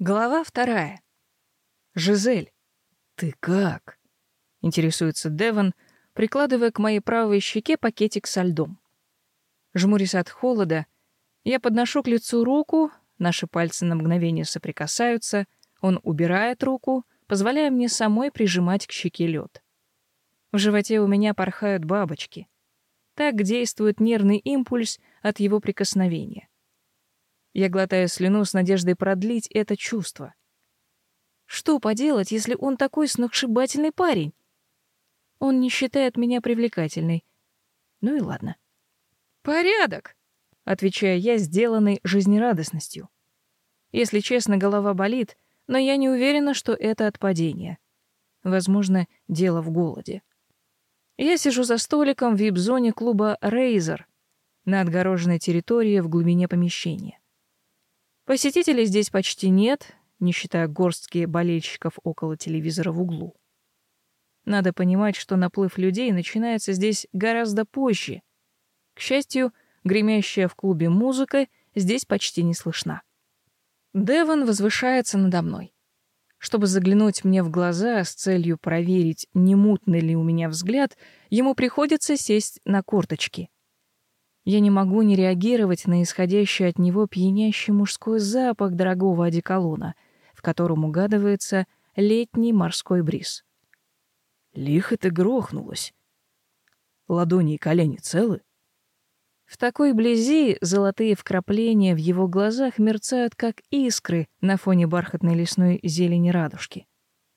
Глава 2. Жизель, ты как? Интересуется Девон, прикладывая к моей правой щеке пакетик со льдом. Жмурясь от холода, я подношу к лицу руку, наши пальцы на мгновение соприкасаются, он убирает руку, позволяя мне самой прижимать к щеке лед. В животе у меня порхают бабочки. Так действует нервный импульс от его прикосновения. Я глотаю слюну с надеждой продлить это чувство. Что поделать, если он такой сногсшибательный парень? Он не считает меня привлекательной. Ну и ладно. «Порядок!» — отвечаю я, сделанной жизнерадостностью. Если честно, голова болит, но я не уверена, что это от падения. Возможно, дело в голоде. Я сижу за столиком в вип-зоне клуба «Рейзер» на отгороженной территории в глубине помещения. Посетителей здесь почти нет, не считая горстки болельщиков около телевизора в углу. Надо понимать, что наплыв людей начинается здесь гораздо позже. К счастью, гремящая в клубе музыка здесь почти не слышна. Девон возвышается надо мной. Чтобы заглянуть мне в глаза с целью проверить, не мутный ли у меня взгляд, ему приходится сесть на корточки. Я не могу не реагировать на исходящий от него пьянящий мужской запах дорогого одеколона, в котором угадывается летний морской бриз. Лихо ты грохнулась. Ладони и колени целы? В такой близи золотые вкрапления в его глазах мерцают, как искры на фоне бархатной лесной зелени радужки.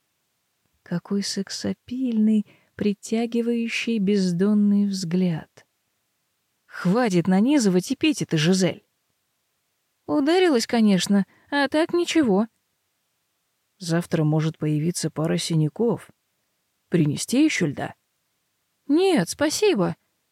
Какой сексапильный, притягивающий бездонный взгляд. Хватит нанизывать эпитеты, Жизель. Ударилась, конечно, а так ничего. Завтра может появиться пара синяков. Принести еще льда? Нет, спасибо.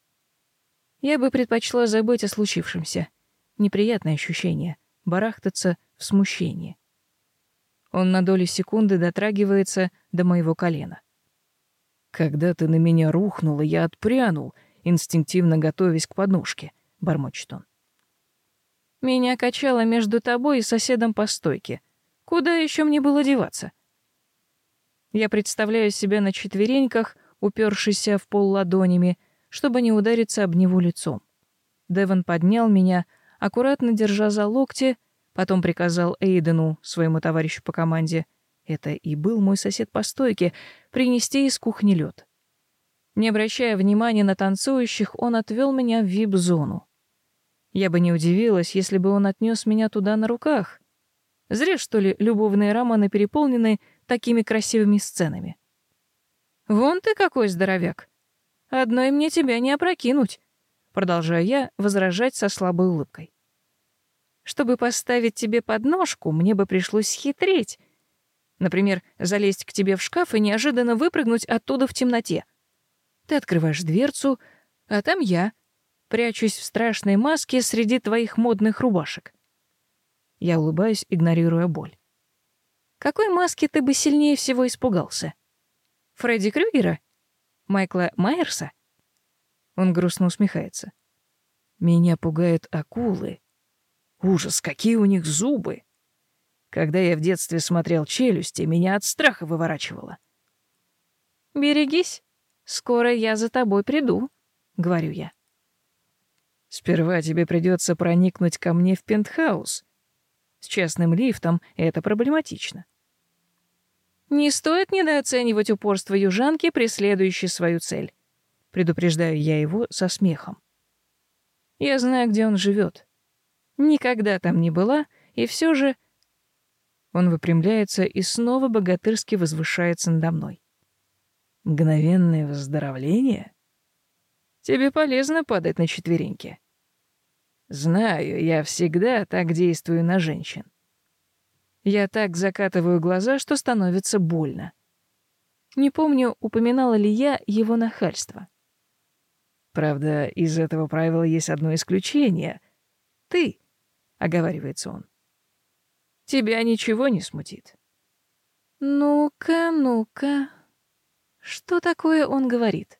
Я бы предпочла забыть о случившемся. Неприятное ощущение — барахтаться в смущении. Он на долю секунды дотрагивается до моего колена. Когда ты на меня рухнула, я отпрянул, инстинктивно готовясь к подножке, — бормочет он. Меня качало между тобой и соседом по стойке. Куда еще мне было деваться? Я представляю себя на четвереньках, упершийся в пол ладонями, чтобы не удариться об него лицом. Девон поднял меня, аккуратно держа за локти, потом приказал Эйдену, своему товарищу по команде, это и был мой сосед по стойке, принести из кухни лед. Не обращая внимания на танцующих, он отвел меня в вип-зону. Я бы не удивилась, если бы он отнес меня туда на руках. Зря, что ли, любовные романы переполнены такими красивыми сценами. «Вон ты какой здоровяк! Одной мне тебя не опрокинуть», — продолжаю я возражать со слабой улыбкой. «Чтобы поставить тебе подножку, мне бы пришлось хитрить. Например, залезть к тебе в шкаф и неожиданно выпрыгнуть оттуда в темноте. Ты открываешь дверцу, а там я, прячусь в страшной маске среди твоих модных рубашек». Я улыбаюсь, игнорируя боль. Какой маски ты бы сильнее всего испугался? Фредди Крюгера? Майкла Майерса? Он грустно усмехается. Меня пугают акулы. Ужас, какие у них зубы! Когда я в детстве смотрел «Челюсти», меня от страха выворачивало. «Берегись, скоро я за тобой приду», — говорю я. Сперва тебе придется проникнуть ко мне в пентхаус. С частным лифтом это проблематично. Не стоит недооценивать упорство южанки, преследующей свою цель. Предупреждаю я его со смехом. Я знаю, где он живет. Никогда там не была, и все же... Он выпрямляется и снова богатырски возвышается надо мной. Мгновенное выздоровление? Тебе полезно падать на четвереньки. Знаю, я всегда так действую на женщин. Я так закатываю глаза, что становится больно. Не помню, упоминала ли я его нахальство. Правда, из этого правила есть одно исключение. Ты, — оговаривается он. Тебя ничего не смутит. Ну-ка, ну-ка. Что такое он говорит?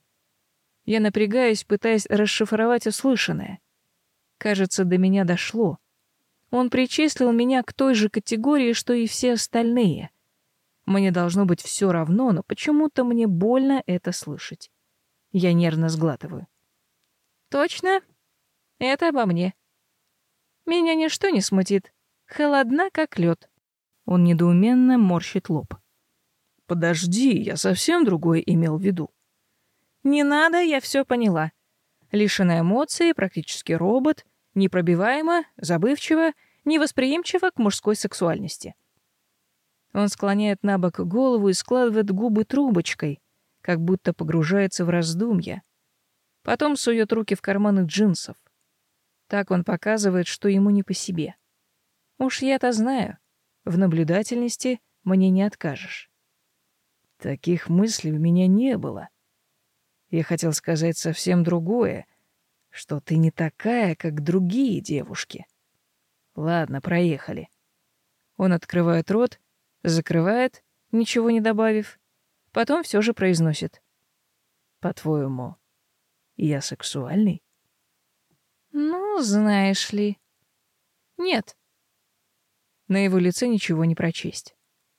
Я напрягаюсь, пытаясь расшифровать услышанное. Кажется, до меня дошло. Он причислил меня к той же категории, что и все остальные. Мне должно быть все равно, но почему-то мне больно это слышать. Я нервно сглатываю. Точно? Это обо мне. Меня ничто не смутит. Холодна, как лед. Он недоуменно морщит лоб. Подожди, я совсем другое имел в виду. Не надо, я все поняла. Лишена эмоций, практически робот, непробиваемо, забывчиво, невосприимчиво к мужской сексуальности. Он склоняет набок голову и складывает губы трубочкой, как будто погружается в раздумья. Потом сует руки в карманы джинсов. Так он показывает, что ему не по себе. Уж я-то знаю, в наблюдательности мне не откажешь. Таких мыслей у меня не было. Я хотел сказать совсем другое, что ты не такая, как другие девушки. Ладно, проехали. Он открывает рот, закрывает, ничего не добавив, потом все же произносит. По-твоему, я сексуальный? Ну, знаешь ли. Нет. На его лице ничего не прочесть.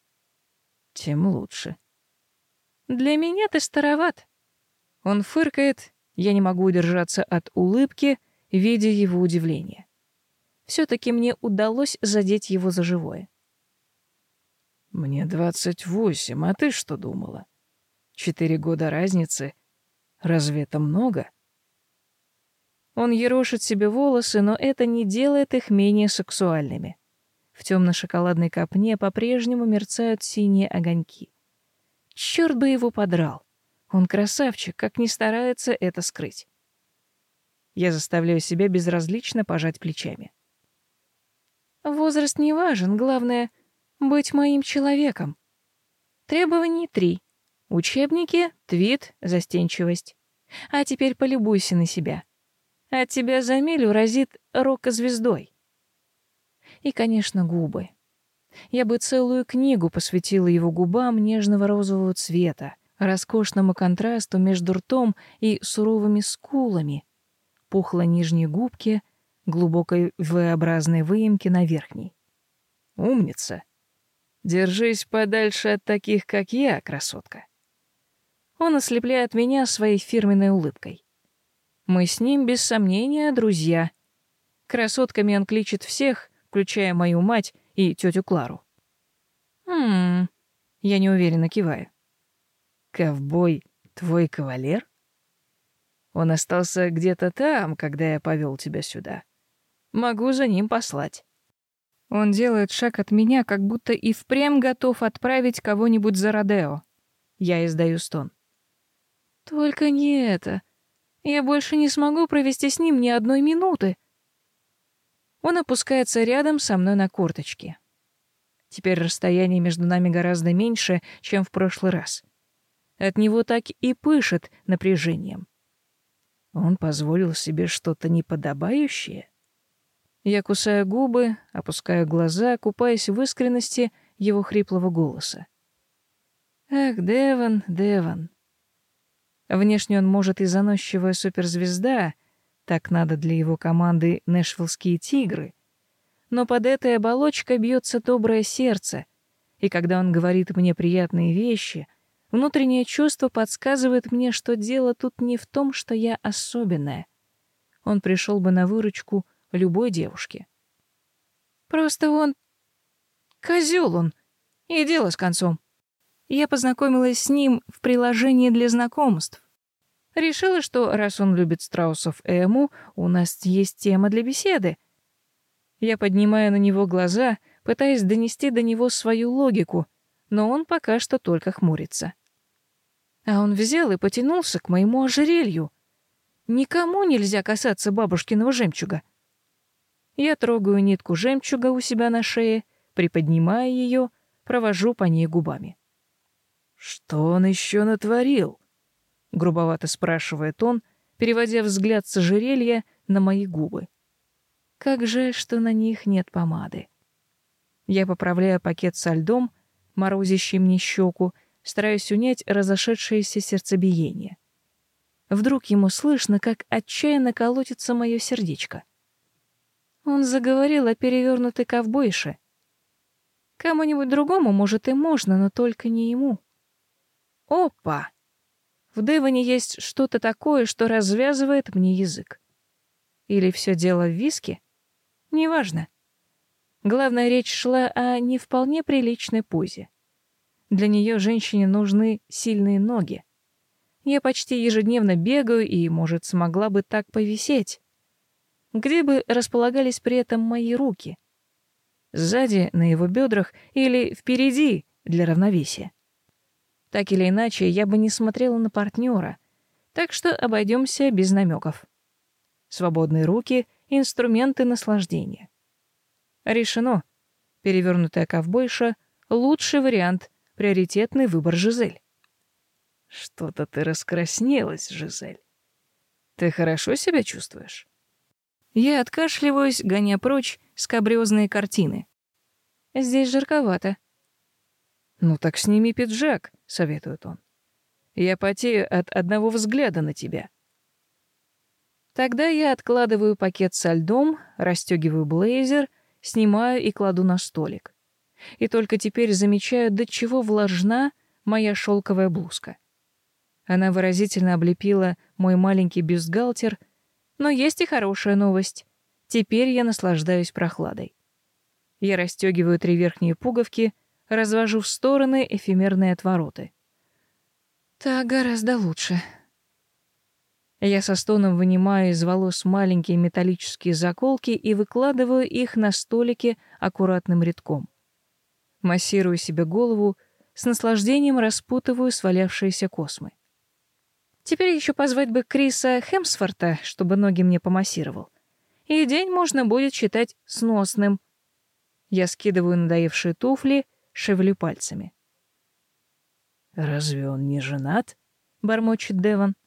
Тем лучше. Для меня ты староват. Он фыркает, я не могу удержаться от улыбки, видя его удивление. Все-таки мне удалось задеть его за живое. Мне 28, а ты что думала? 4 года разницы. Разве это много? Он ерошит себе волосы, но это не делает их менее сексуальными. В темно-шоколадной копне по-прежнему мерцают синие огоньки. Черт бы его подрал. Он красавчик, как ни старается это скрыть. Я заставляю себя безразлично пожать плечами. Возраст не важен, главное — быть моим человеком. Требований 3. Учебники, твит, застенчивость. А теперь полюбуйся на себя. От тебя за милю разит рок-звездой. И, конечно, губы. Я бы целую книгу посвятила его губам нежного розового цвета, роскошному контрасту между ртом и суровыми скулами, пухлой нижней губке, глубокой V-образной выемке на верхней. Умница. Держись подальше от таких, как я, красотка. Он ослепляет меня своей фирменной улыбкой. Мы с ним, без сомнения, друзья. Красотками он кличет всех, включая мою мать и тетю Клару. Я неуверенно киваю. Ковбой твой кавалер? Он остался где-то там, когда я повел тебя сюда. Могу за ним послать. Он делает шаг от меня, как будто и впрямь готов отправить кого-нибудь за Родео. Я издаю стон. Только не это. Я больше не смогу провести с ним ни одной минуты. Он опускается рядом со мной на корточки. Теперь расстояние между нами гораздо меньше, чем в прошлый раз. От него так и пышет напряжением. Он позволил себе что-то неподобающее? Я кусаю губы, опускаю глаза, купаясь в искренности его хриплого голоса. Эх, Девон, Девон. Внешне он, может, и заносчивая суперзвезда, так надо для его команды «Нэшвиллские тигры», но под этой оболочкой бьется доброе сердце, и когда он говорит мне приятные вещи, внутреннее чувство подсказывает мне, что дело тут не в том, что я особенная. Он пришел бы на выручку любой девушке. Просто он... козел он, и дело с концом. Я познакомилась с ним в приложении для знакомств. Решила, что раз он любит страусов Эму, у нас есть тема для беседы. Я поднимаю на него глаза, пытаясь донести до него свою логику, но он пока что только хмурится. А он взял и потянулся к моему ожерелью. Никому нельзя касаться бабушкиного жемчуга. Я трогаю нитку жемчуга у себя на шее, приподнимаю ее, провожу по ней губами. «Что он еще натворил?» — грубовато спрашивает он, переводя взгляд с ожерелья на мои губы. Как жаль, что на них нет помады. Я поправляю пакет со льдом, морозящий мне щеку, стараюсь унять разошедшееся сердцебиение. Вдруг ему слышно, как отчаянно колотится мое сердечко. Он заговорил о перевернутой ковбойше. Кому-нибудь другому, может, и можно, но только не ему. Опа! В Девоне есть что-то такое, что развязывает мне язык. Или все дело в виске? Неважно. Главное, речь шла о не вполне приличной позе. Для нее женщине нужны сильные ноги. Я почти ежедневно бегаю и, может, смогла бы так повисеть. Где бы располагались при этом мои руки? Сзади, на его бедрах или впереди для равновесия? Так или иначе, я бы не смотрела на партнера, так что обойдемся без намеков. Свободные руки — инструменты наслаждения. Решено. Перевернутая ковбойша — лучший вариант, приоритетный выбор Жизель. Что-то ты раскраснелась, Жизель. Ты хорошо себя чувствуешь? Я откашливаюсь, гоня прочь скабрёзные картины. Здесь жарковато. Ну так сними пиджак, советует он. Я потею от одного взгляда на тебя. Тогда я откладываю пакет со льдом, расстёгиваю блейзер, снимаю и кладу на столик. И только теперь замечаю, до чего влажна моя шелковая блузка. Она выразительно облепила мой маленький бюстгальтер, но есть и хорошая новость. Теперь я наслаждаюсь прохладой. Я расстёгиваю 3 верхние пуговки, развожу в стороны эфемерные отвороты. Так гораздо лучше. Я со стоном вынимаю из волос маленькие металлические заколки и выкладываю их на столике аккуратным рядком. Массирую себе голову, с наслаждением распутываю свалявшиеся космы. Теперь еще позвать бы Криса Хемсворта, чтобы ноги мне помассировал. И день можно будет считать сносным. Я скидываю надоевшие туфли, шевелю пальцами. «Разве он не женат?» — бормочет Девон.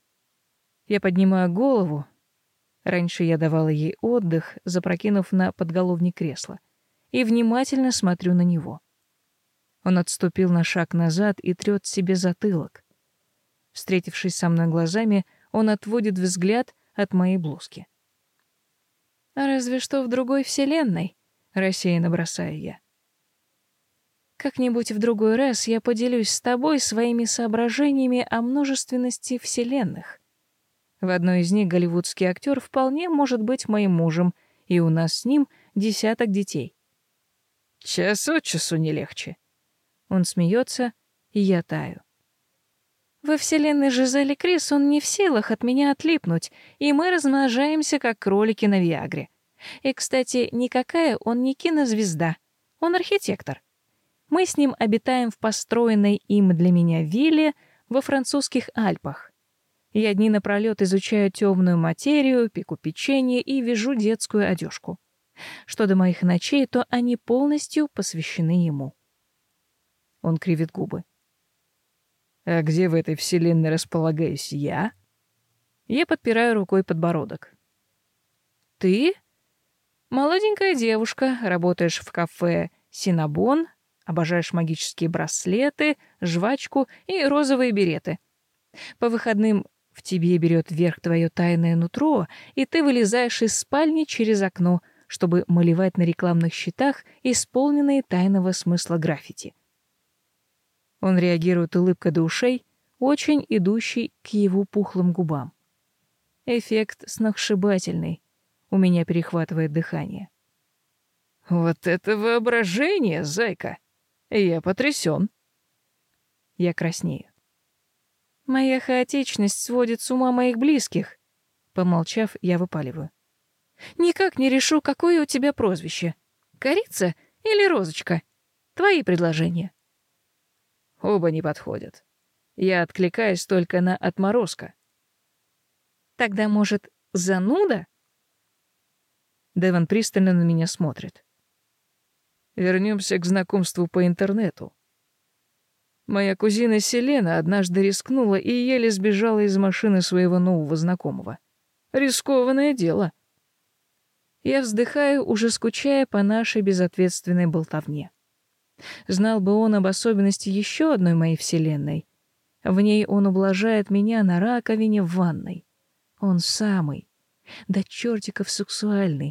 Я поднимаю голову. Раньше я давала ей отдых, запрокинув на подголовник кресла, и внимательно смотрю на него. Он отступил на шаг назад и трёт себе затылок. Встретившись со мной глазами, он отводит взгляд от моей блузки. «Разве что в другой вселенной», — рассеянно бросаю я. «Как-нибудь в другой раз я поделюсь с тобой своими соображениями о множественности вселенных. В одной из них голливудский актер вполне может быть моим мужем, и у нас с ним 10 детей». «Час от часу не легче». Он смеется, и я таю. Во вселенной Жизели Крис он не в силах от меня отлипнуть, и мы размножаемся, как кролики на Виагре. И, кстати, никакая он не кинозвезда, он архитектор. Мы с ним обитаем в построенной им для меня вилле во французских Альпах. Я дни напролёт изучаю темную материю, пеку печенье и вяжу детскую одежку. Что до моих ночей, то они полностью посвящены ему. Он кривит губы. А где в этой вселенной располагаюсь я? Я подпираю рукой подбородок. Ты? Молоденькая девушка, работаешь в кафе «Синабон», обожаешь магические браслеты, жвачку и розовые береты. По выходным в тебе берет верх твое тайное нутро, и ты вылезаешь из спальни через окно, чтобы малевать на рекламных щитах исполненные тайного смысла граффити. Он реагирует улыбкой до ушей, очень идущей к его пухлым губам. Эффект сногсшибательный. У меня перехватывает дыхание. Вот это воображение, зайка! Я потрясен. Я краснею. Моя хаотичность сводит с ума моих близких. Помолчав, я выпаливаю. Никак не решу, какое у тебя прозвище. Корица или Розочка? Твои предложения. Оба не подходят. Я откликаюсь только на отморозка. Тогда, может, зануда? Девон пристально на меня смотрит. Вернемся к знакомству по интернету. Моя кузина Селена однажды рискнула и еле сбежала из машины своего нового знакомого. Рискованное дело. Я вздыхаю, уже скучая по нашей безответственной болтовне. Знал бы он об особенности еще одной моей вселенной. В ней он ублажает меня на раковине в ванной. Он самый, до чертиков сексуальный,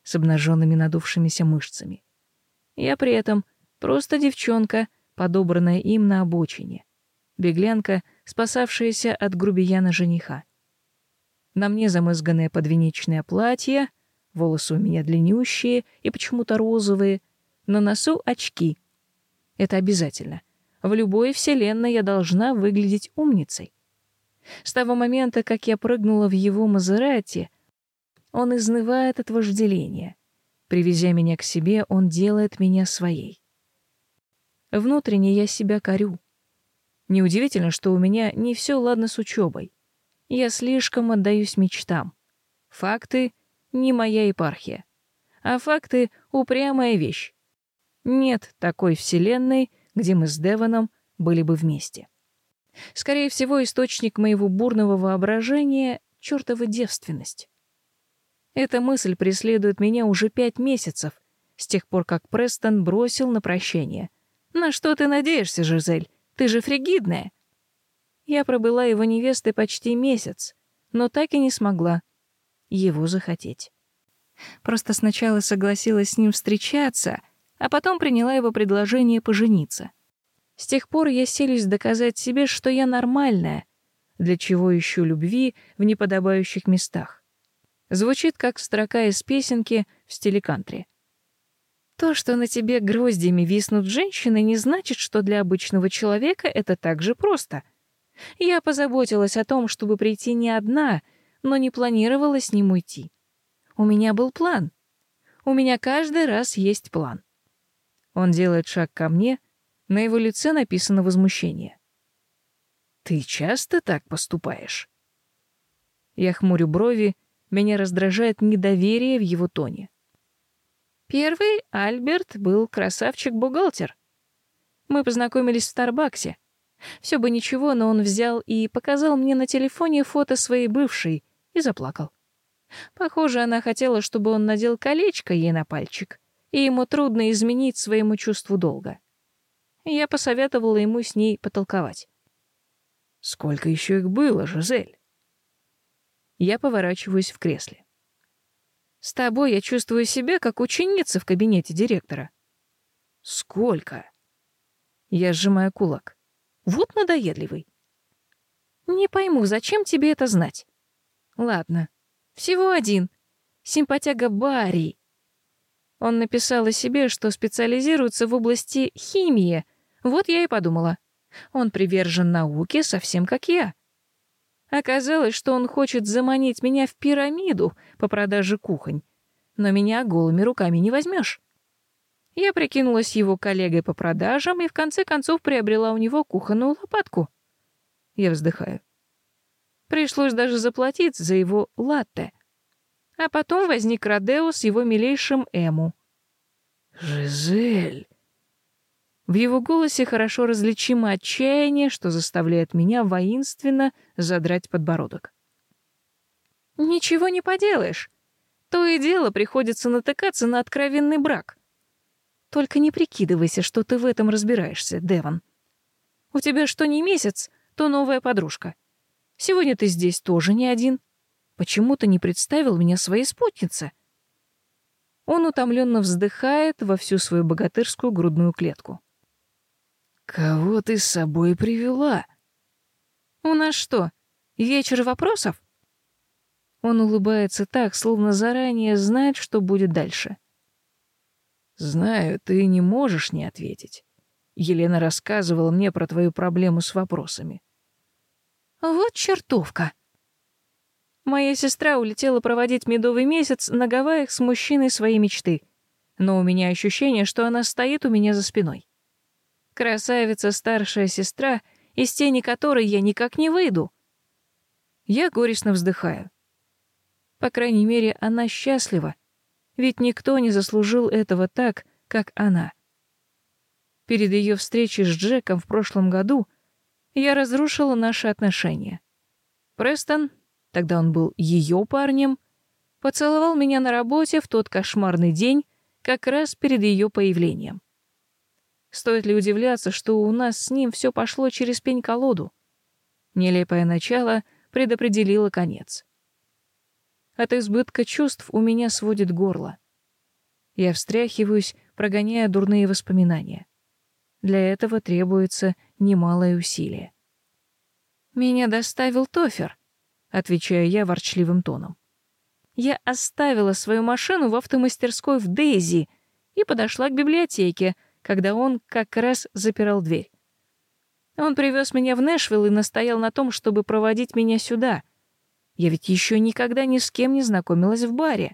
с обнаженными надувшимися мышцами. Я при этом просто девчонка, подобранная им на обочине. Беглянка, спасавшаяся от грубияна-жениха. На мне замызганное подвенечное платье, волосы у меня длиннющие и почему-то розовые, на носу очки. Это обязательно. В любой вселенной я должна выглядеть умницей. С того момента, как я прыгнула в его Мазерати, он изнывает от вожделения. Привезя меня к себе, он делает меня своей. Внутренне я себя корю. Неудивительно, что у меня не все ладно с учебой. Я слишком отдаюсь мечтам. Факты — не моя епархия. А факты — упрямая вещь. Нет такой вселенной, где мы с Девоном были бы вместе. Скорее всего, источник моего бурного воображения — чёртова девственность. Эта мысль преследует меня уже 5 месяцев, с тех пор, как Престон бросил на прощение. «На что ты надеешься, Жизель? Ты же фригидная!» Я пробыла его невестой почти месяц, но так и не смогла его захотеть. Просто сначала согласилась с ним встречаться, а потом приняла его предложение пожениться. С тех пор я селюсь доказать себе, что я нормальная, для чего ищу любви в неподобающих местах. Звучит как строка из песенки в стиле кантри. То, что на тебе гроздями виснут женщины, не значит, что для обычного человека это так же просто. Я позаботилась о том, чтобы прийти не одна, но не планировала с ним уйти. У меня был план. У меня каждый раз есть план. Он делает шаг ко мне, на его лице написано возмущение. «Ты часто так поступаешь?» Я хмурю брови, меня раздражает недоверие в его тоне. Первый Альберт был красавчик-бухгалтер. Мы познакомились в Старбаксе. Все бы ничего, но он взял и показал мне на телефоне фото своей бывшей и заплакал. Похоже, она хотела, чтобы он надел колечко ей на пальчик, и ему трудно изменить своему чувству долга. Я посоветовала ему с ней потолковать. «Сколько еще их было, Жизель?» Я поворачиваюсь в кресле. «С тобой я чувствую себя как ученица в кабинете директора». «Сколько?» Я сжимаю кулак. «Вот надоедливый». «Не пойму, зачем тебе это знать?» «Ладно, всего один. Симпатяга Барри». Он написал о себе, что специализируется в области химии. Вот я и подумала. Он привержен науке, совсем как я. Оказалось, что он хочет заманить меня в пирамиду по продаже кухонь. Но меня голыми руками не возьмешь. Я прикинулась его коллегой по продажам и в конце концов приобрела у него кухонную лопатку. Я вздыхаю. Пришлось даже заплатить за его латте. А потом возник Родео с его милейшим Эму. «Жизель!» В его голосе хорошо различимо отчаяние, что заставляет меня воинственно задрать подбородок. «Ничего не поделаешь. То и дело приходится натыкаться на откровенный брак. Только не прикидывайся, что ты в этом разбираешься, Девон. У тебя что ни месяц, то новая подружка. Сегодня ты здесь тоже не один. Почему ты не представил меня своей спутнице?» Он утомленно вздыхает во всю свою богатырскую грудную клетку. «Кого ты с собой привела?» «У нас что, вечер вопросов?» Он улыбается так, словно заранее знает, что будет дальше. «Знаю, ты не можешь не ответить. Елена рассказывала мне про твою проблему с вопросами». «Вот чертовка!» Моя сестра улетела проводить медовый месяц на Гавайях с мужчиной своей мечты, но у меня ощущение, что она стоит у меня за спиной. Красавица старшая сестра, из тени которой я никак не выйду. Я горестно вздыхаю. По крайней мере, она счастлива, ведь никто не заслужил этого так, как она. Перед ее встречей с Джеком в прошлом году я разрушила наши отношения. Престон, тогда он был ее парнем, поцеловал меня на работе в тот кошмарный день, как раз перед ее появлением. Стоит ли удивляться, что у нас с ним все пошло через пень-колоду? Нелепое начало предопределило конец. От избытка чувств у меня сводит горло. Я встряхиваюсь, прогоняя дурные воспоминания. Для этого требуется немалое усилие. «Меня доставил Тофер», — отвечаю я ворчливым тоном. «Я оставила свою машину в автомастерской в Дейзи и подошла к библиотеке, когда он как раз запирал дверь. Он привез меня в Нэшвилл и настоял на том, чтобы проводить меня сюда. Я ведь еще никогда ни с кем не знакомилась в баре».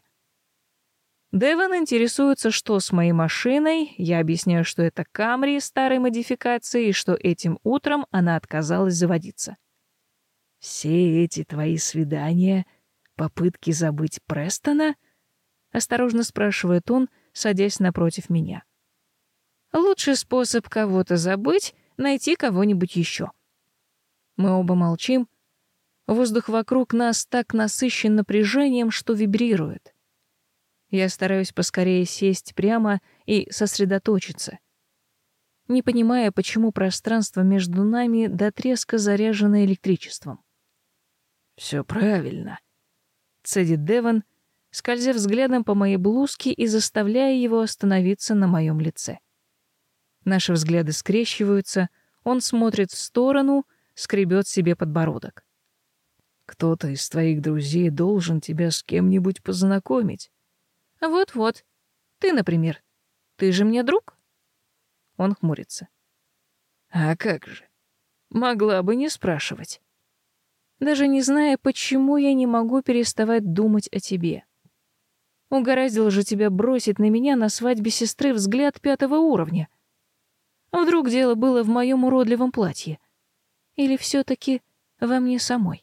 Девон интересуется, что с моей машиной. Я объясняю, что это Камри старой модификации и что этим утром она отказалась заводиться. «Все эти твои свидания, попытки забыть Престона?» — осторожно спрашивает он, садясь напротив меня. Лучший способ кого-то забыть — найти кого-нибудь еще. Мы оба молчим. Воздух вокруг нас так насыщен напряжением, что вибрирует. Я стараюсь поскорее сесть прямо и сосредоточиться, не понимая, почему пространство между нами до треска заряжено электричеством. «Все правильно», — цедит Девон, скользя взглядом по моей блузке и заставляя его остановиться на моем лице. Наши взгляды скрещиваются, он смотрит в сторону, скребет себе подбородок. «Кто-то из твоих друзей должен тебя с кем-нибудь познакомить». «Вот-вот. Ты, например. Ты же мне друг?» Он хмурится. «А как же? Могла бы не спрашивать». «Даже не зная, почему я не могу переставать думать о тебе. Угораздило же тебя бросить на меня на свадьбе сестры взгляд 5-го уровня. Вдруг дело было в моем уродливом платье? Или все-таки во мне самой?»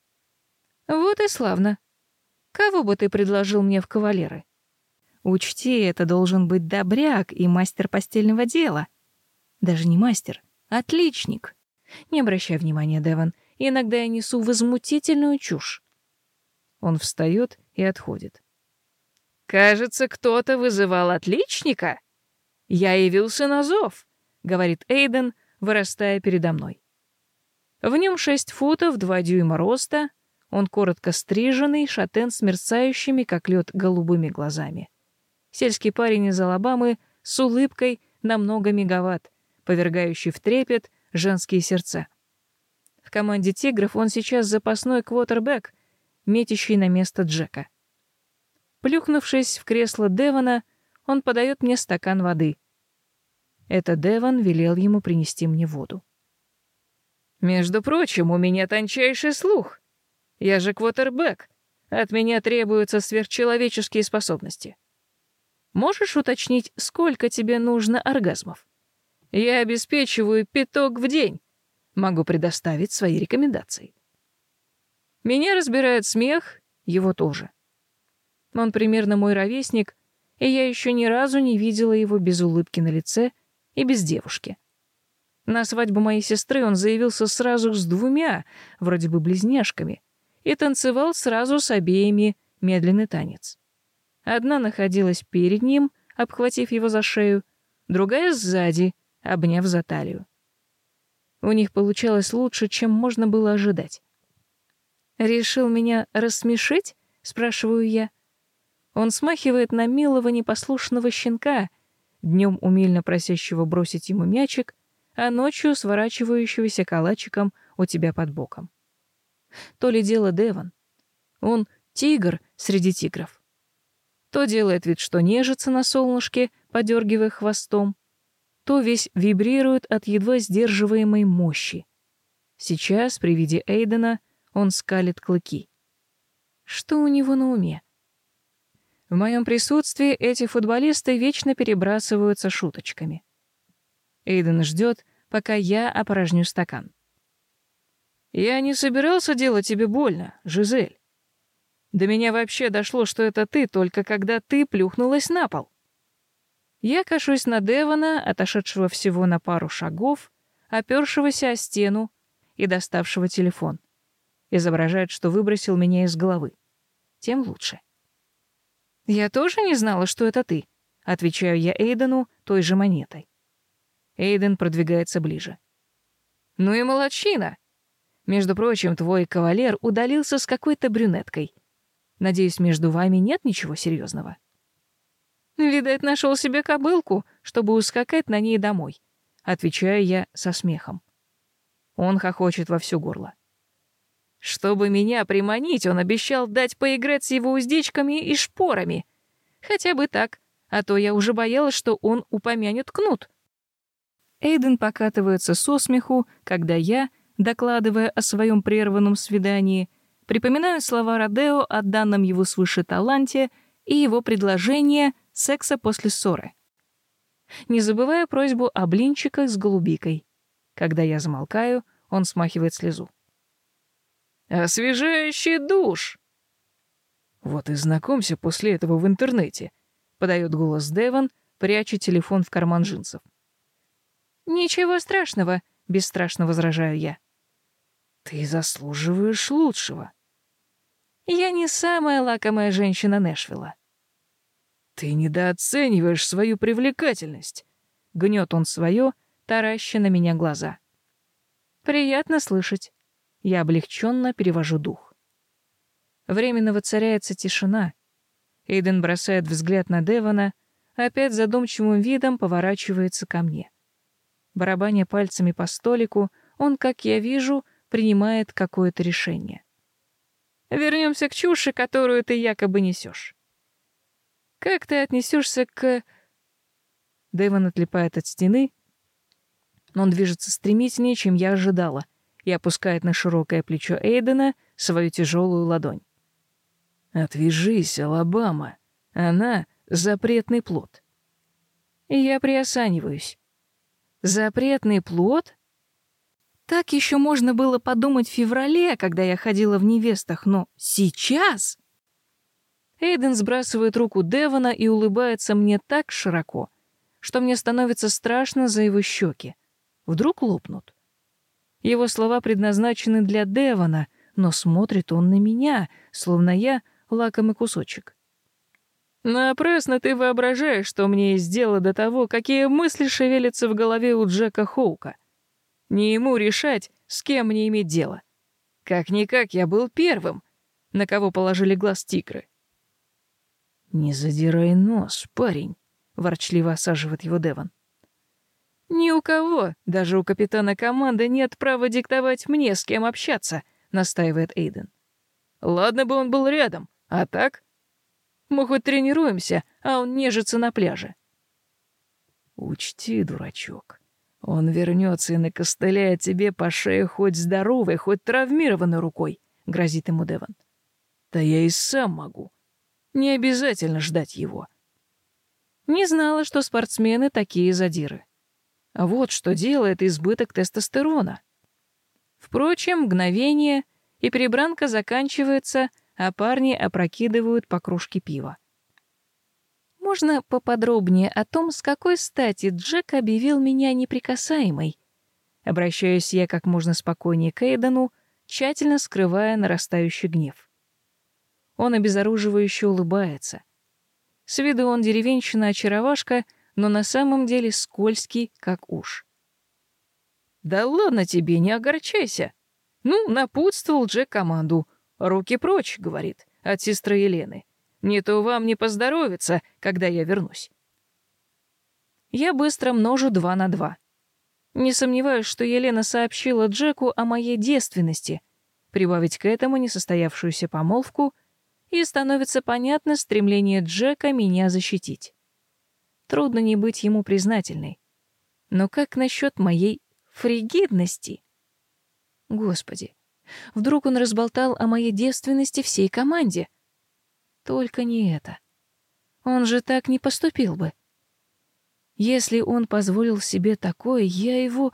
«Вот и славно. Кого бы ты предложил мне в кавалеры? Учти, это должен быть добряк и мастер постельного дела. Даже не мастер, отличник. Не обращай внимания, Девон, иногда я несу возмутительную чушь». Он встает и отходит. «Кажется, кто-то вызывал отличника. Я явился на зов», — говорит Эйден, вырастая передо мной. В нем 6 футов 2 дюйма роста, он коротко стриженный, шатен с мерцающими, как лед, голубыми глазами. Сельский парень из Алабамы с улыбкой на много мегаватт, повергающий в трепет женские сердца. В команде «Тигров» он сейчас запасной квотербек, метящий на место Джека. Плюхнувшись в кресло Девона, он подает мне стакан воды. Это Девон велел ему принести мне воду. «Между прочим, у меня тончайший слух. Я же квотербек. От меня требуются сверхчеловеческие способности. Можешь уточнить, сколько тебе нужно оргазмов? Я обеспечиваю 5 в день. Могу предоставить свои рекомендации». Меня разбирает смех, его тоже. Он примерно мой ровесник, и я еще ни разу не видела его без улыбки на лице и без девушки. На свадьбу моей сестры он заявился сразу с 2, вроде бы близняшками, и танцевал сразу с обеими медленный танец. Одна находилась перед ним, обхватив его за шею, другая сзади, обняв за талию. У них получалось лучше, чем можно было ожидать. «Решил меня рассмешить?» — спрашиваю я. Он смахивает на милого непослушного щенка, днем умильно просящего бросить ему мячик, а ночью сворачивающегося калачиком у тебя под боком. То ли дело Девон. Он тигр среди тигров. То делает вид, что нежится на солнышке, подергивая хвостом, то весь вибрирует от едва сдерживаемой мощи. Сейчас, при виде Эйдена, он скалит клыки. Что у него на уме? В моем присутствии эти футболисты вечно перебрасываются шуточками. Эйден ждет, пока я опорожню стакан. «Я не собирался делать тебе больно, Жизель. До меня вообще дошло, что это ты, только когда ты плюхнулась на пол». Я кашусь на Девона, отошедшего всего на пару шагов, опёршегося о стену и доставшего телефон. Изображает, что выбросил меня из головы. Тем лучше. «Я тоже не знала, что это ты», — отвечаю я Эйдену той же монетой. Эйден продвигается ближе. «Ну и молодчина. Между прочим, твой кавалер удалился с какой-то брюнеткой. Надеюсь, между вами нет ничего серьезного». Видать, нашел себе кобылку, чтобы ускакать на ней домой. Отвечаю я со смехом. Он хохочет во всё горло. Чтобы меня приманить, он обещал дать поиграть с его уздечками и шпорами. Хотя бы так, а то я уже боялась, что он упомянет кнут. Эйден покатывается со смеху, когда я, докладывая о своем прерванном свидании, припоминаю слова Родео о данном его свыше таланте и его предложение секса после ссоры. Не забывая просьбу о блинчиках с голубикой. Когда я замолкаю, он смахивает слезу. «Освежающий душ!» «Вот и знакомься после этого в интернете», — подает голос Девон, пряча телефон в карман джинсов. «Ничего страшного», — бесстрашно возражаю я. «Ты заслуживаешь лучшего». «Я не самая лакомая женщина Нэшвилла». «Ты недооцениваешь свою привлекательность», — гнет он свое, тараща на меня глаза. «Приятно слышать». Я облегченно перевожу дух. Временно воцаряется тишина. Эйден бросает взгляд на Девона, опять задумчивым видом поворачивается ко мне. Барабаня пальцами по столику, он, как я вижу, принимает какое-то решение. Вернемся к чуши, которую ты якобы несешь. Как ты отнесешься к... Девон отлипает от стены. Он движется стремительнее, чем я ожидала, и опускает на широкое плечо Эйдена свою тяжелую ладонь. «Отвяжись, Алабама. Она — запретный плод». Я приосаниваюсь. Запретный плод? Так еще можно было подумать в феврале, когда я ходила в невестах, но сейчас... Эйден сбрасывает руку Девона и улыбается мне так широко, что мне становится страшно за его щеки. Вдруг лопнут. Его слова предназначены для Девона, но смотрит он на меня, словно я лакомый кусочек. Напрасно ты воображаешь, что мне есть дело до того, какие мысли шевелятся в голове у Джека Хоука. Не ему решать, с кем мне иметь дело. Как-никак я был первым, на кого положили глаз тигры. «Не задирай нос, парень», — ворчливо осаживает его Девон. «Ни у кого, даже у капитана команды, нет права диктовать мне, с кем общаться», — настаивает Эйден. «Ладно бы он был рядом, а так? Мы хоть тренируемся, а он нежится на пляже». «Учти, дурачок, он вернется и накостыляет тебе по шее хоть здоровой, хоть травмированной рукой», — грозит ему Девон. «Да я и сам могу. Не обязательно ждать его». Не знала, что спортсмены такие задиры. А вот что делает избыток тестостерона. Впрочем, мгновение, и перебранка заканчивается, а парни опрокидывают по кружке пива. Можно поподробнее о том, с какой стати Джек объявил меня неприкасаемой? Обращаюсь я как можно спокойнее к Эйдену, тщательно скрывая нарастающий гнев. Он обезоруживающе улыбается. С виду он деревенщина-очаровашка, но на самом деле скользкий, как уж. «Да ладно тебе, не огорчайся. Ну, напутствовал Джек команду. Руки прочь, — говорит, — от сестры Елены. Не то вам не поздоровится, когда я вернусь». Я быстро множу 2 на 2. Не сомневаюсь, что Елена сообщила Джеку о моей девственности, прибавить к этому несостоявшуюся помолвку, и становится понятно стремление Джека меня защитить. Трудно не быть ему признательной. Но как насчет моей фригидности? Господи, вдруг он разболтал о моей девственности всей команде? Только не это. Он же так не поступил бы. Если он позволил себе такое, я его...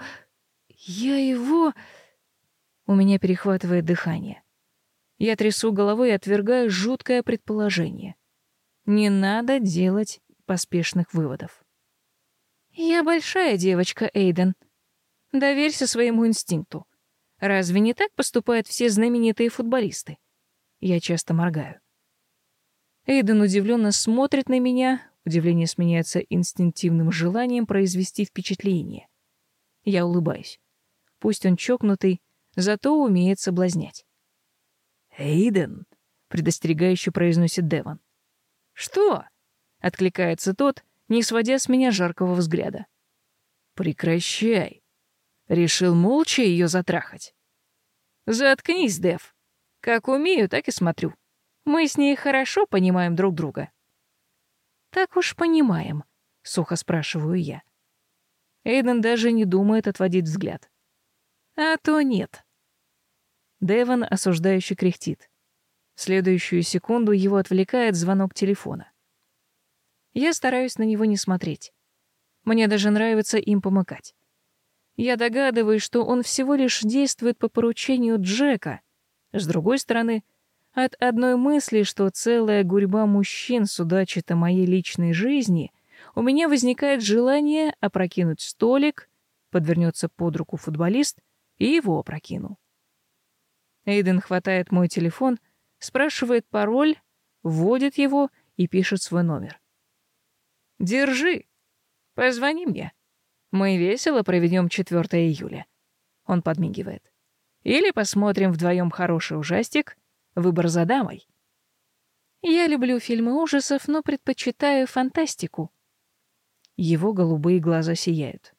У меня перехватывает дыхание. Я трясу головой и отвергаю жуткое предположение. Не надо делать поспешных выводов. Я большая девочка, Эйден. Доверься своему инстинкту. Разве не так поступают все знаменитые футболисты? Я часто моргаю. Эйден удивленно смотрит на меня, удивление сменяется инстинктивным желанием произвести впечатление. Я улыбаюсь. Пусть он чокнутый, зато умеет соблазнять. «Эйден», — предостерегающе произносит Девон. «Что?» откликается тот, не сводя с меня жаркого взгляда. «Прекращай. Решил молча ее затрахать?» «Заткнись, Дэв. Как умею, так и смотрю. Мы с ней хорошо понимаем друг друга». «Так уж понимаем», — сухо спрашиваю я. Эйден даже не думает отводить взгляд. «А то нет». Девон осуждающе кряхтит. В следующую секунду его отвлекает звонок телефона. Я стараюсь на него не смотреть. Мне даже нравится им помыкать. Я догадываюсь, что он всего лишь действует по поручению Джека. С другой стороны, от одной мысли, что целая гурьба мужчин судачит о моей личной жизни, у меня возникает желание опрокинуть столик, подвернется под руку футболист, и его опрокину. Эйден хватает мой телефон, спрашивает пароль, вводит его и пишет свой номер. «Держи. Позвони мне. Мы весело проведем 4 июля». Он подмигивает. «Или посмотрим вдвоем хороший ужастик. Выбор за дамой». Я люблю фильмы ужасов, но предпочитаю фантастику. Его голубые глаза сияют.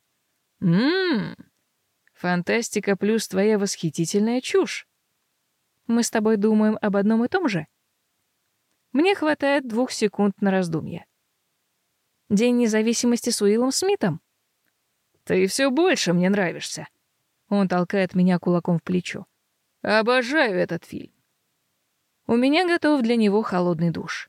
Фантастика плюс твоя восхитительная чушь. Мы с тобой думаем об одном и том же?» Мне хватает 2 секунд на раздумье. «День независимости с Уиллом Смитом?» «Ты все больше мне нравишься». Он толкает меня кулаком в плечо. «Обожаю этот фильм». У меня готов для него холодный душ.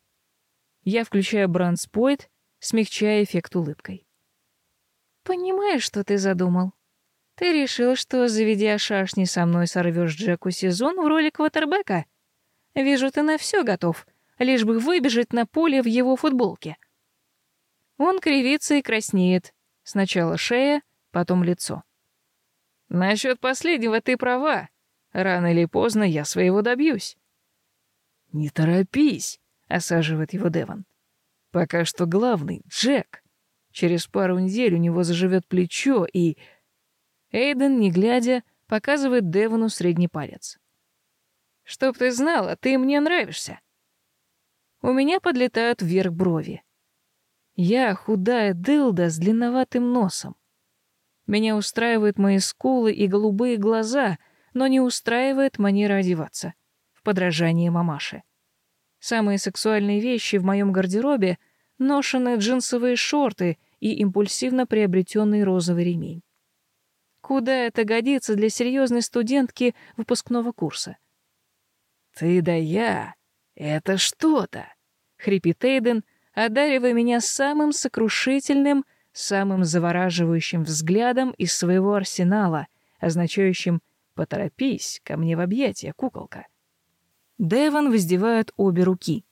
Я включаю бранспойт, смягчая эффект улыбкой. «Понимаешь, что ты задумал? Ты решил, что, заведя шашни со мной, сорвешь Джеку сезон в роли квотербека? Вижу, ты на все готов, лишь бы выбежать на поле в его футболке». Он кривится и краснеет. Сначала шея, потом лицо. «Насчет последнего ты права. Рано или поздно я своего добьюсь». «Не торопись», — осаживает его Девон. «Пока что главный — Джек. Через пару недель у него заживет плечо, и...» Эйден, не глядя, показывает Девону средний палец. «Чтоб ты знала, ты мне нравишься». У меня подлетают вверх брови. Я худая дылда с длинноватым носом. Меня устраивают мои скулы и голубые глаза, но не устраивает манера одеваться, в подражание мамаше. Самые сексуальные вещи в моем гардеробе — ношеные джинсовые шорты и импульсивно приобретенный розовый ремень. Куда это годится для серьезной студентки выпускного курса? «Ты да я — это что-то!» — хрипит Эйден, одаривая меня самым сокрушительным, самым завораживающим взглядом из своего арсенала, означающим «поторопись, ко мне в объятия, куколка». Девон воздевает обе руки.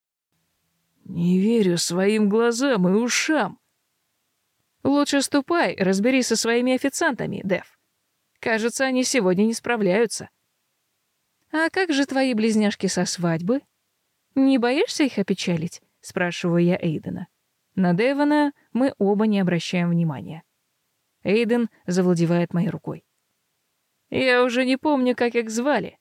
«Не верю своим глазам и ушам». «Лучше ступай, разберись со своими официантами, Дев. Кажется, они сегодня не справляются». «А как же твои близняшки со свадьбы? Не боишься их опечалить?» — спрашиваю я Эйдена. На Девона мы оба не обращаем внимания. Эйден завладевает моей рукой. «Я уже не помню, как их звали».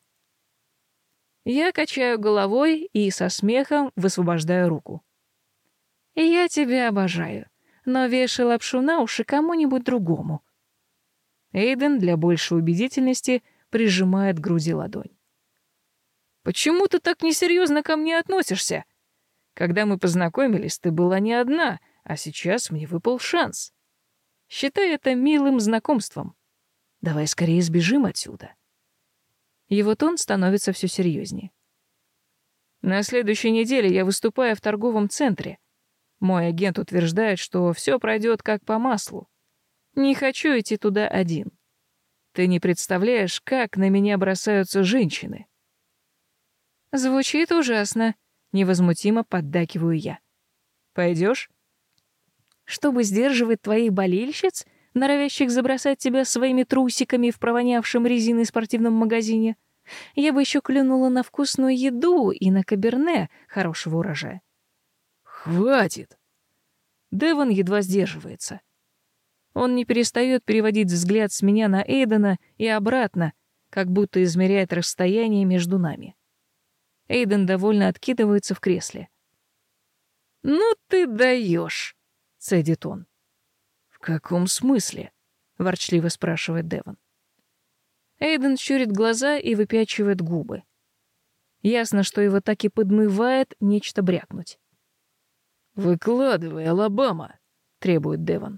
Я качаю головой и со смехом высвобождаю руку. «Я тебя обожаю, но вешай лапшу на уши кому-нибудь другому». Эйден для большей убедительности прижимает к груди ладонь. «Почему ты так несерьезно ко мне относишься? Когда мы познакомились, ты была не одна, а сейчас мне выпал шанс. Считай это милым знакомством. Давай скорее сбежим отсюда». Его тон становится все серьезнее. «На следующей неделе я выступаю в торговом центре. Мой агент утверждает, что все пройдет как по маслу. Не хочу идти туда один. Ты не представляешь, как на меня бросаются женщины». «Звучит ужасно», — невозмутимо поддакиваю я. «Пойдешь?» «Чтобы сдерживать твоих болельщиц, норовящих забросать тебя своими трусиками в провонявшем резиной спортивном магазине, я бы еще клюнула на вкусную еду и на каберне хорошего урожая». «Хватит!» Девон едва сдерживается. Он не перестает переводить взгляд с меня на Эйдена и обратно, как будто измеряет расстояние между нами. Эйден довольно откидывается в кресле. «Ну ты даешь», — цедит он. «В каком смысле?» — ворчливо спрашивает Девон. Эйден щурит глаза и выпячивает губы. Ясно, что его так и подмывает нечто брякнуть. «Выкладывай, Алабама», — требует Девон.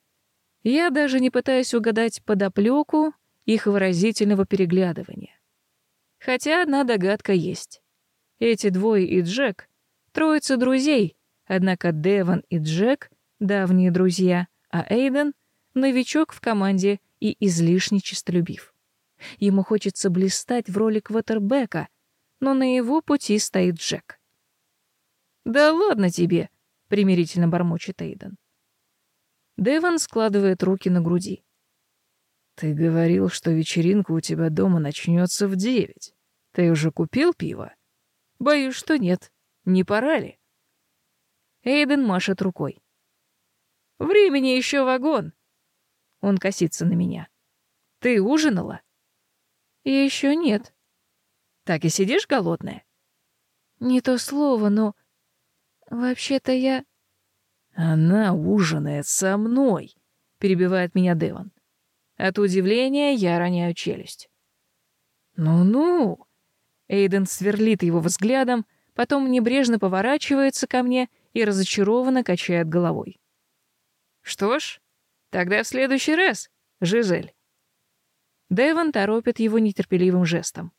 Я даже не пытаюсь угадать подоплёку их выразительного переглядывания. Хотя одна догадка есть. Эти двое и Джек — троица друзей, однако Девон и Джек — давние друзья, а Эйден — новичок в команде и излишне честолюбив. Ему хочется блистать в роли квотербека, но на его пути стоит Джек. «Да ладно тебе», — примирительно бормочет Эйден. Девон складывает руки на груди. «Ты говорил, что вечеринка у тебя дома начнется в 9. Ты уже купил пиво?» «Боюсь, что нет. Не пора ли?» Эйден машет рукой. «Времени еще вагон». Он косится на меня. «Ты ужинала?» «Еще нет». «Так и сидишь голодная?» «Не то слово, но... Вообще-то я...» «Она ужинает со мной», — перебивает меня Девон. От удивления я роняю челюсть. «Ну-ну», — Эйден сверлит его взглядом, потом небрежно поворачивается ко мне и разочарованно качает головой. «Что ж, тогда в следующий раз, Жизель». Девон торопит его нетерпеливым жестом.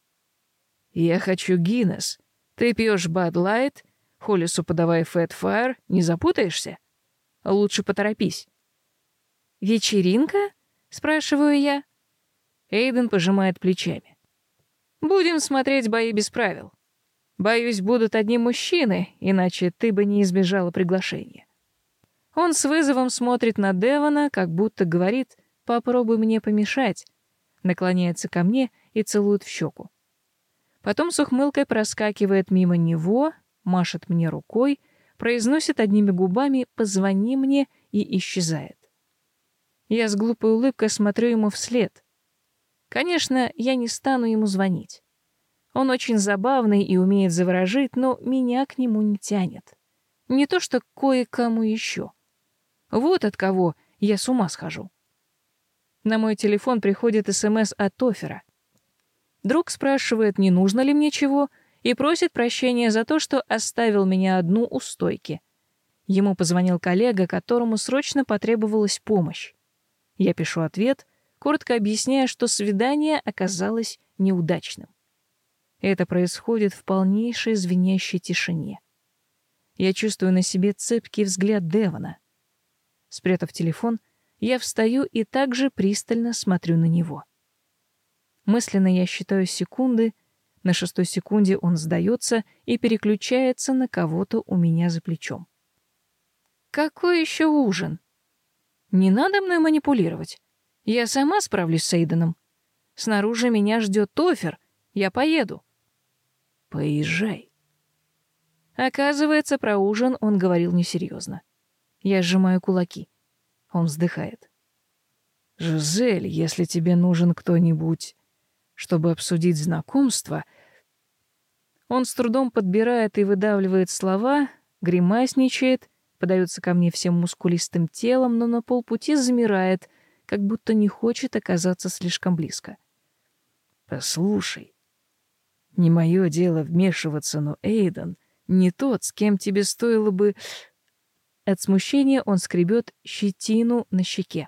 «Я хочу Гиннес. Ты пьешь Bud Light, Холлису подавай Fat Fire, не запутаешься? Лучше поторопись». «Вечеринка?» — спрашиваю я. Эйден пожимает плечами. «Будем смотреть бои без правил. Боюсь, будут одни мужчины, иначе ты бы не избежала приглашения». Он с вызовом смотрит на Девона, как будто говорит «попробуй мне помешать», наклоняется ко мне и целует в щеку. Потом с ухмылкой проскакивает мимо него, машет мне рукой, произносит одними губами «позвони мне» и исчезает. Я с глупой улыбкой смотрю ему вслед. Конечно, я не стану ему звонить. Он очень забавный и умеет заворожить, но меня к нему не тянет. Не то что кое-кому еще. Вот от кого я с ума схожу. На мой телефон приходит СМС от Оффера. Друг спрашивает, не нужно ли мне чего, и просит прощения за то, что оставил меня одну у стойки. Ему позвонил коллега, которому срочно потребовалась помощь. Я пишу ответ, коротко объясняя, что свидание оказалось неудачным. Это происходит в полнейшей звенящей тишине. Я чувствую на себе цепкий взгляд Девона. Спрятав телефон, я встаю и также пристально смотрю на него. Мысленно я считаю секунды, на 6-й секунде он сдается и переключается на кого-то у меня за плечом. Какой еще ужин? Не надо мной манипулировать. Я сама справлюсь с Эйденом. Снаружи меня ждет Оффер. Я поеду. «Поезжай». Оказывается, про ужин он говорил несерьезно. Я сжимаю кулаки. Он вздыхает. «Жизель, если тебе нужен кто-нибудь, чтобы обсудить знакомство...» Он с трудом подбирает и выдавливает слова, гримасничает, подается ко мне всем мускулистым телом, но на полпути замирает, как будто не хочет оказаться слишком близко. «Послушай, не мое дело вмешиваться, но Эйден не тот, с кем тебе стоило бы...» От смущения он скребет щетину на щеке.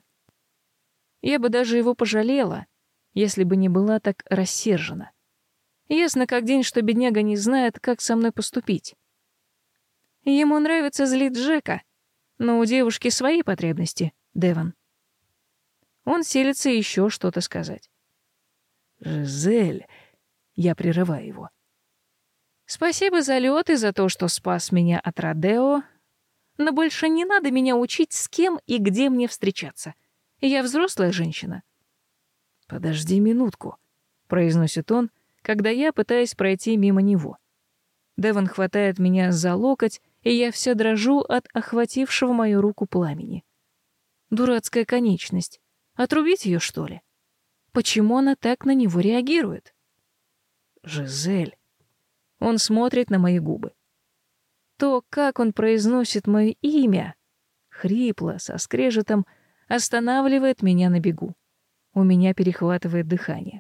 Я бы даже его пожалела, если бы не была так рассержена. Ясно как день, что бедняга не знает, как со мной поступить. Ему нравится злить Джека, но у девушки свои потребности, Девон. Он силится еще что-то сказать. «Жизель...» Я прерываю его. Спасибо за лед и за то, что спас меня от Родео, но больше не надо меня учить, с кем и где мне встречаться. Я взрослая женщина. «Подожди минутку», — произносит он, когда я пытаюсь пройти мимо него. Девон хватает меня за локоть, и я вся дрожу от охватившего мою руку пламени. Дурацкая конечность. Отрубить ее, что ли? Почему она так на него реагирует? «Жизель...» Он смотрит на мои губы. то, как он произносит мое имя, хрипло, со скрежетом, останавливает меня на бегу. У меня перехватывает дыхание.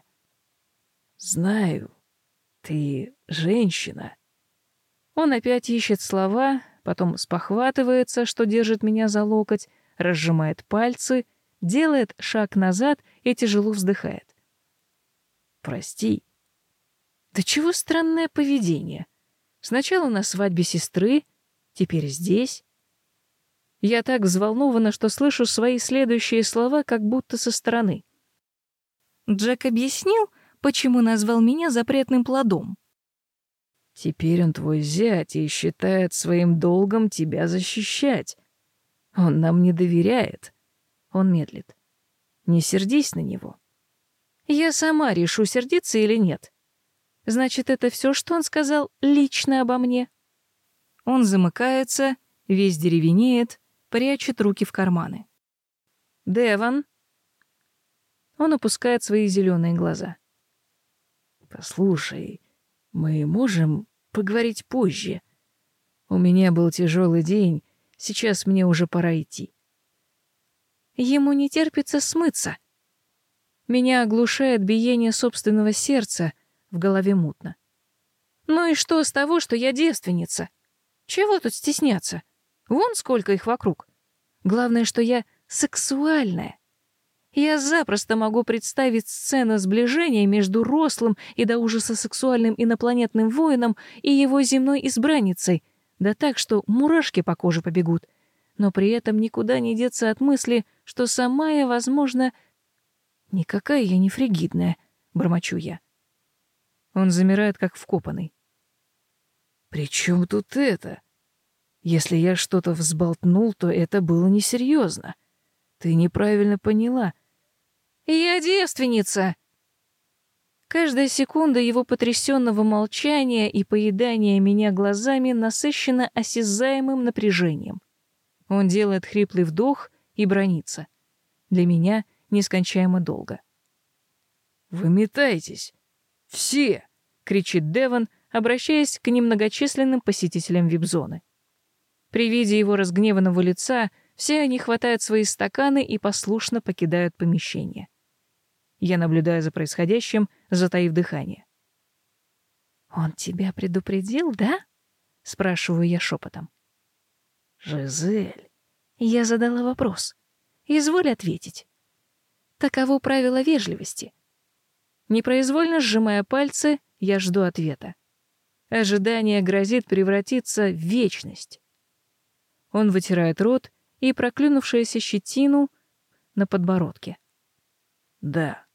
«Знаю, ты женщина». Он опять ищет слова, потом спохватывается, что держит меня за локоть, разжимает пальцы, делает шаг назад и тяжело вздыхает. «Прости». Да чего странное поведение. Сначала на свадьбе сестры, теперь здесь. Я так взволнована, что слышу свои следующие слова как будто со стороны. Джек объяснил, почему назвал меня запретным плодом. Теперь он твой зять и считает своим долгом тебя защищать. Он нам не доверяет. Он медлит. Не сердись на него. Я сама решу, сердиться или нет. Значит, это все, что он сказал лично обо мне. Он замыкается, весь деревенеет, прячет руки в карманы. «Деван!» Он опускает свои зеленые глаза. «Послушай, мы можем поговорить позже? У меня был тяжелый день, сейчас мне уже пора идти». Ему не терпится смыться. Меня оглушает биение собственного сердца, в голове мутно. Ну и что с того, что я девственница? Чего тут стесняться? Вон сколько их вокруг. Главное, что я сексуальная. Я запросто могу представить сцену сближения между рослым и до ужаса сексуальным инопланетным воином и его земной избранницей, да так, что мурашки по коже побегут. Но при этом никуда не деться от мысли, что сама я, возможно... Никакая я не фригидная, бормочу я. Он замирает, как вкопанный. «При чем тут это? Если я что-то взболтнул, то это было несерьезно. Ты неправильно поняла». «Я девственница!» Каждая секунда его потрясенного молчания и поедания меня глазами насыщена осязаемым напряжением. Он делает хриплый вдох и бранится. Для меня нескончаемо долго. «Выметайтесь! Все!» — кричит Деван, обращаясь к немногочисленным посетителям вип-зоны. При виде его разгневанного лица все они хватают свои стаканы и послушно покидают помещение. Я наблюдаю за происходящим, затаив дыхание. «Он тебя предупредил, да?» — спрашиваю я шепотом. «Жизель!» Я задала вопрос. Изволь ответить. Таково правило вежливости. Непроизвольно сжимая пальцы, я жду ответа. Ожидание грозит превратиться в вечность. Он вытирает рот и проклюнувшуюся щетину на подбородке. «Да».